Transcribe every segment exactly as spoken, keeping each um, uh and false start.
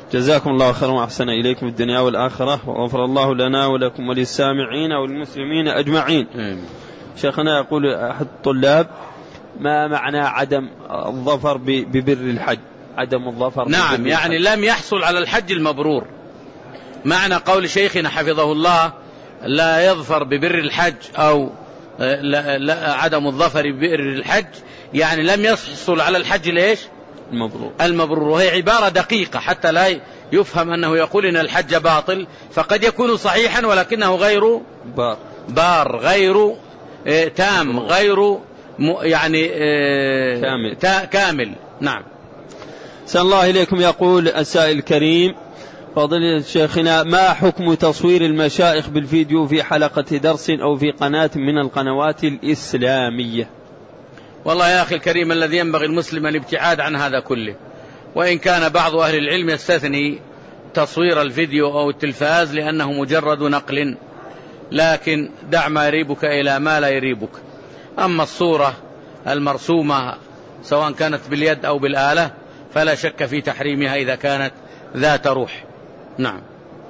جزاكم الله خيرا وأحسن إليكم الدنيا والآخرة، وغفر الله لنا ولكم وللسامعين والمسلمين أجمعين. آمين. شيخنا يقول أحد الطلاب: ما معنى عدم الظفر ببر الحج؟ عدم الظفر نعم ببر يعني الحج. لم يحصل على الحج المبرور. معنى قول شيخنا حفظه الله لا يظفر ببر الحج أو لا لا عدم الظفر ببر الحج يعني لم يحصل على الحج ليش المبرور. المبرور، وهي عبارة دقيقة حتى لا يفهم أنه يقول إن الحج باطل، فقد يكون صحيحا ولكنه غير بار, بار غير آه تام غير يعني آه كامل. كامل. نعم. سأل الله إليكم. يقول السائل الكريم: فضيلة شيخنا، ما حكم تصوير المشايخ بالفيديو في حلقة درس أو في قناة من القنوات الإسلامية؟ والله يا أخي الكريم، الذي ينبغي المسلم الابتعاد عن هذا كله، وإن كان بعض أهل العلم يستثني تصوير الفيديو أو التلفاز لأنه مجرد نقل، لكن دع ما يريبك إلى ما لا يريبك. أما الصورة المرسومة سواء كانت باليد أو بالآلة فلا شك في تحريمها إذا كانت ذات روح. نعم.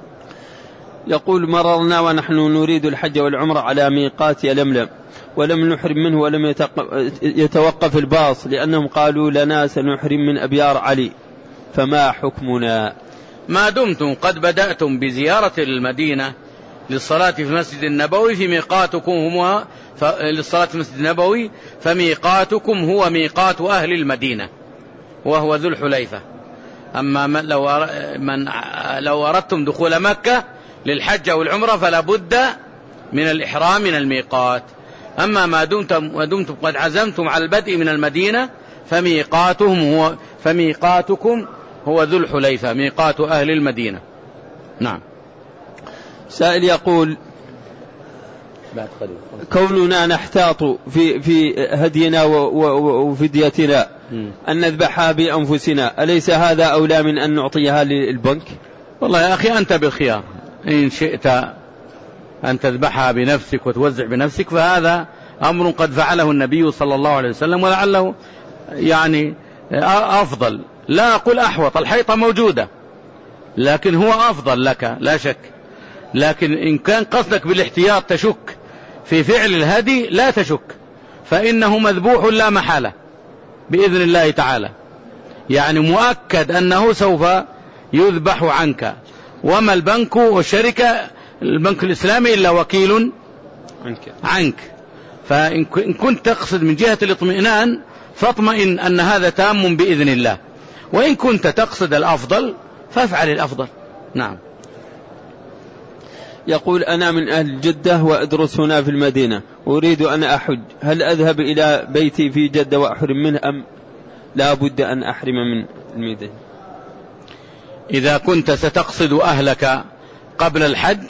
يقول: مررنا ونحن نريد الحج والعمرة على ميقات يلملم ولم نحرم منه ولم يتوقف الباص لأنهم قالوا لنا سنحرم من أبيار علي، فما حكمنا؟ ما دمتم قد بدأتم بزيارة المدينة للصلاة في المسجد النبوي في ميقاتكم هو ف... للصلاة في المسجد النبوي فميقاتكم هو ميقات أهل المدينة وهو ذو الحليفة. أما من لو, أر... من لو أردتم دخول مكة للحج أو العمرة فلا بد من الإحرام من الميقات. أما ما دمتم, ما دمتم قد عزمتم على البدء من المدينة فميقاتهم هو فميقاتكم هو ذو الحليفة ميقات أهل المدينة. نعم. سائل يقول: كوننا نحتاط في في هدينا وفديتنا أن نذبحها بأنفسنا، أليس هذا أولى من أن نعطيها للبنك؟ والله يا أخي أنت بالخيار، إن شئت أن تذبحها بنفسك وتوزع بنفسك فهذا أمر قد فعله النبي صلى الله عليه وسلم ولعله يعني أفضل. لا أقول أحوط، الحيطة موجودة لكن هو أفضل لك لا شك. لكن إن كان قصدك بالاحتياط تشك في فعل الهدي لا تشك، فإنه مذبوح لا محالة بإذن الله تعالى، يعني مؤكد أنه سوف يذبح عنك. وما البنك والشركة البنك الإسلامي إلا وكيل عنك, عنك. فإن كنت تقصد من جهة الاطمئنان فاطمئن أن هذا تام بإذن الله، وإن كنت تقصد الأفضل فافعل الأفضل. نعم. يقول: أنا من أهل جدة وأدرس هنا في المدينة، أريد أن أحج، هل أذهب إلى بيتي في جدة وأحرم منه أم لا بد أن أحرم من المدينة؟ إذا كنت ستقصد أهلك قبل الحج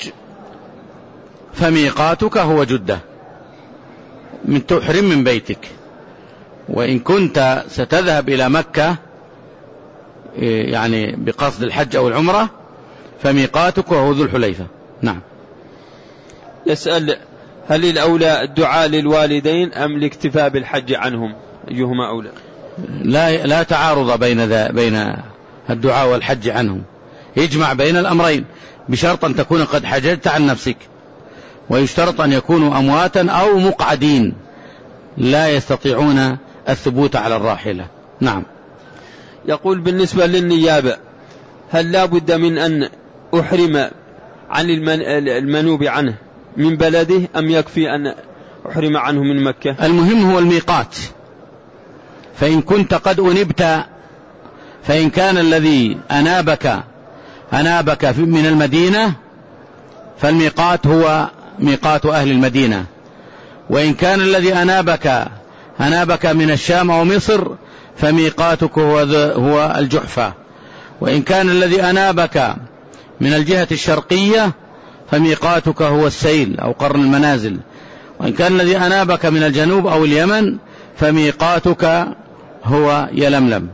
فميقاتك هو جدة من تحرم من بيتك، وإن كنت ستذهب إلى مكة يعني بقصد الحج أو العمرة فميقاتك هو ذو الحليفة. نعم. يسأل: هل الأولى الدعاء للوالدين أم الاكتفاء بالحج عنهم؟ أيهما أولى؟ لا لا تعارض بين ذا بين الدعاء والحج عنهم، يجمع بين الأمرين بشرط أن تكون قد حججت عن نفسك، ويشترط أن يكونوا أمواتا أو مقعدين لا يستطيعون الثبوت على الراحلة. نعم. يقول: بالنسبة للنيابة هل لا بد من أن أحرم عن المنوب عنه من بلده أم يكفي أن أحرم عنه من مكة؟ المهم هو الميقات. فإن كنت قد أنبت، فإن كان الذي أنابك أنابك من المدينة فالميقات هو ميقات أهل المدينة، وإن كان الذي أنابك أنابك من الشام أو مصر فميقاتك هو, هو الجحفة، وإن كان الذي أنابك من الجهة الشرقية فميقاتك هو السيل أو قرن المنازل، وإن كان الذي أنابك من الجنوب أو اليمن فميقاتك هو يلملم.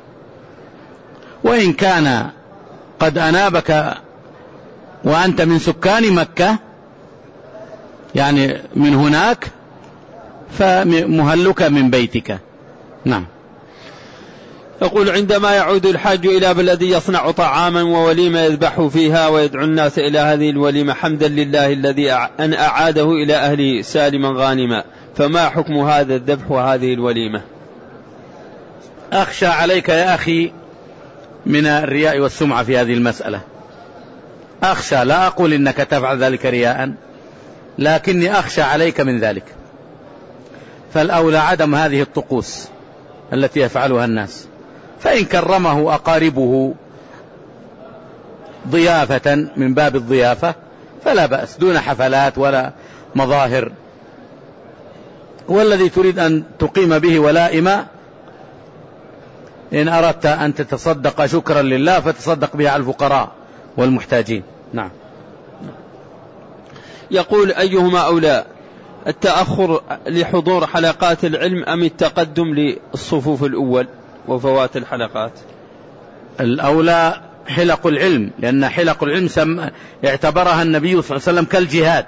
وإن كان قد أنابك وأنت من سكان مكة يعني من هناك فمهلك من بيتك. نعم. يقول عندما يعود الحاج إلى بلد يصنع طعاما ووليمة يذبح فيها ويدعو الناس إلى هذه الوليمة حمدا لله الذي أن أعاده إلى أهله سالما غانما، فما حكم هذا الذبح وهذه الوليمة؟ أخشى عليك يا أخي من الرياء والسمعة في هذه المسألة. أخشى، لا أقول إنك تفعل ذلك رياء، لكني أخشى عليك من ذلك. فالأولى عدم هذه الطقوس التي يفعلها الناس، فإن كرمه أقاربه ضيافة من باب الضيافة فلا بأس، دون حفلات ولا مظاهر. والذي تريد أن تقيم به ولائمة إن أردت أن تتصدق شكرا لله فتصدق به على الفقراء والمحتاجين. نعم. يقول أيهما أولى، التأخر لحضور حلقات العلم أم التقدم للصفوف الأول وفوات الحلقات؟ الأولى حلق العلم، لأن حلق العلم سم... اعتبرها النبي صلى الله عليه وسلم كالجهاد،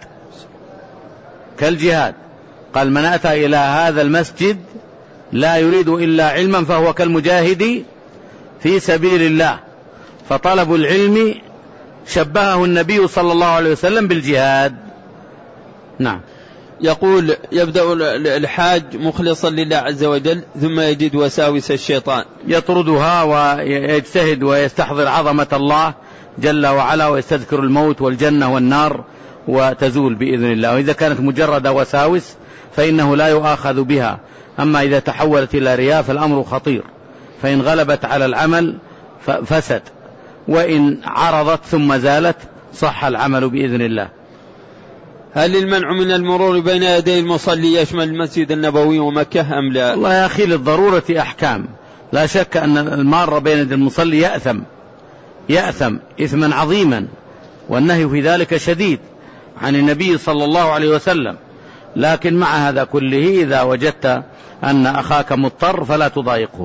كالجهاد. قال من أتى إلى هذا المسجد لا يريد إلا علما فهو كالمجاهد في سبيل الله. فطلب العلم شبهه النبي صلى الله عليه وسلم بالجهاد. نعم. يقول يبدأ الحاج مخلصا لله عز وجل ثم يجد وساوس الشيطان يطردها ويجتهد ويستحضر عظمة الله جل وعلا ويستذكر الموت والجنة والنار وتزول بإذن الله. وإذا كانت مجرد وساوس فإنه لا يؤاخذ بها. أما إذا تحولت إلى رياء فالأمر خطير، فإن غلبت على العمل فسد، وإن عرضت ثم زالت صح العمل بإذن الله. هل المنع من المرور بين يدي المصلي يشمل المسجد النبوي ومكة أم لا؟ والله يا أخي للضرورة أحكام، لا شك أن المار بين يدي المصلي يأثم يأثم إثما عظيما، والنهي في ذلك شديد عن النبي صلى الله عليه وسلم. لكن مع هذا كله إذا وجدت أن أخاك مضطر فلا تضايقه.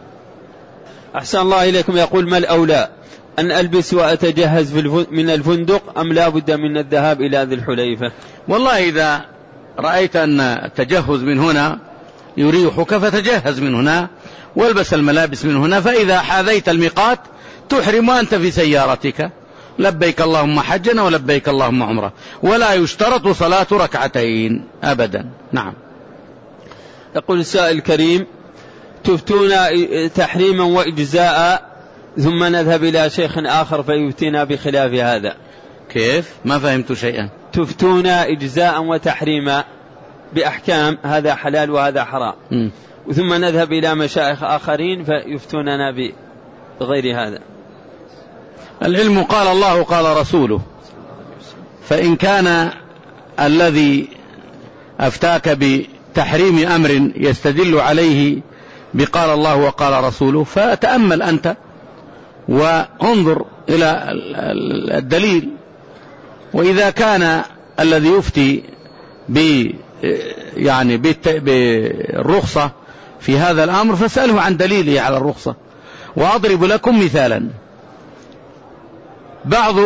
أحسن الله إليكم. يقول ما الأولى، أن ألبس وأتجهز من الفندق أم لا بد من الذهاب إلى ذي الحليفة؟ والله إذا رأيت أن التجهز من هنا يريحك فتجهز من هنا والبس الملابس من هنا، فإذا حاذيت الميقات تحرم وأنت في سيارتك لبيك اللهم حجنا ولبيك اللهم عمره، ولا يشترط صلاة ركعتين أبدا. نعم. يقول السائل الكريم تفتونا تحريما وإجزاء ثم نذهب إلى شيخ آخر فيفتينا بخلاف هذا. كيف؟ ما فهمت شيئا. تفتونا إجزاء وتحريما بأحكام هذا حلال وهذا حرام، م. ثم نذهب إلى مشايخ آخرين فيفتوننا بغير هذا. العلم قال الله قال رسوله، فإن كان الذي أفتاك بتحريم أمر يستدل عليه بقال الله وقال رسوله فتأمل أنت وانظر إلى الدليل. وإذا كان الذي يفتي ب يعني بالرخصة في هذا الأمر فاسأله عن دليله على الرخصة. وأضرب لكم مثالا، بعض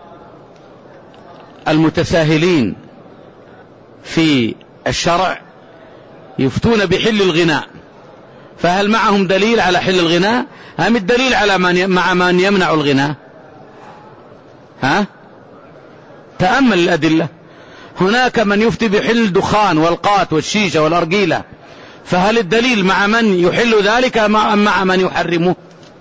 المتساهلين في الشرع يفتون بحل الغناء، فهل معهم دليل على حل الغناء أم الدليل على من مع من يمنع الغناء؟ ها؟ تأمل الأدلة. هناك من يفتي بحل الدخان والقات والشيشة والأرجيلة، فهل الدليل مع من يحل ذلك أم مع من يحرمه؟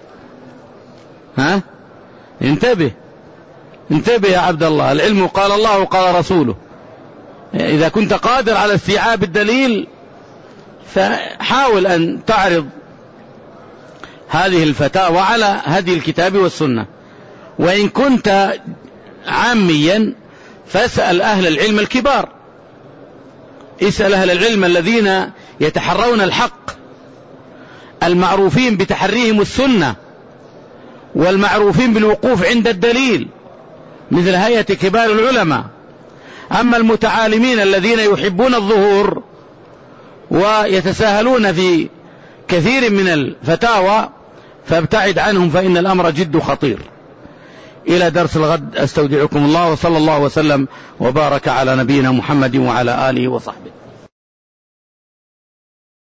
ها؟ انتبه انتبه يا عبد الله. العلم قال الله وقال رسوله. إذا كنت قادر على استيعاب الدليل فحاول أن تعرض هذه الفتاوى على هدي الكتاب والسنة. وإن كنت عاميا فاسأل أهل العلم الكبار، اسأل أهل العلم الذين يتحرون الحق المعروفين بتحريهم السنة والمعروفين بالوقوف عند الدليل، مثل هيئة كبار العلماء. أما المتعالمين الذين يحبون الظهور ويتساهلون في كثير من الفتاوى فابتعد عنهم، فإن الأمر جد خطير. إلى درس الغد، أستودعكم الله، وصلى الله وسلم وبارك على نبينا محمد وعلى آله وصحبه.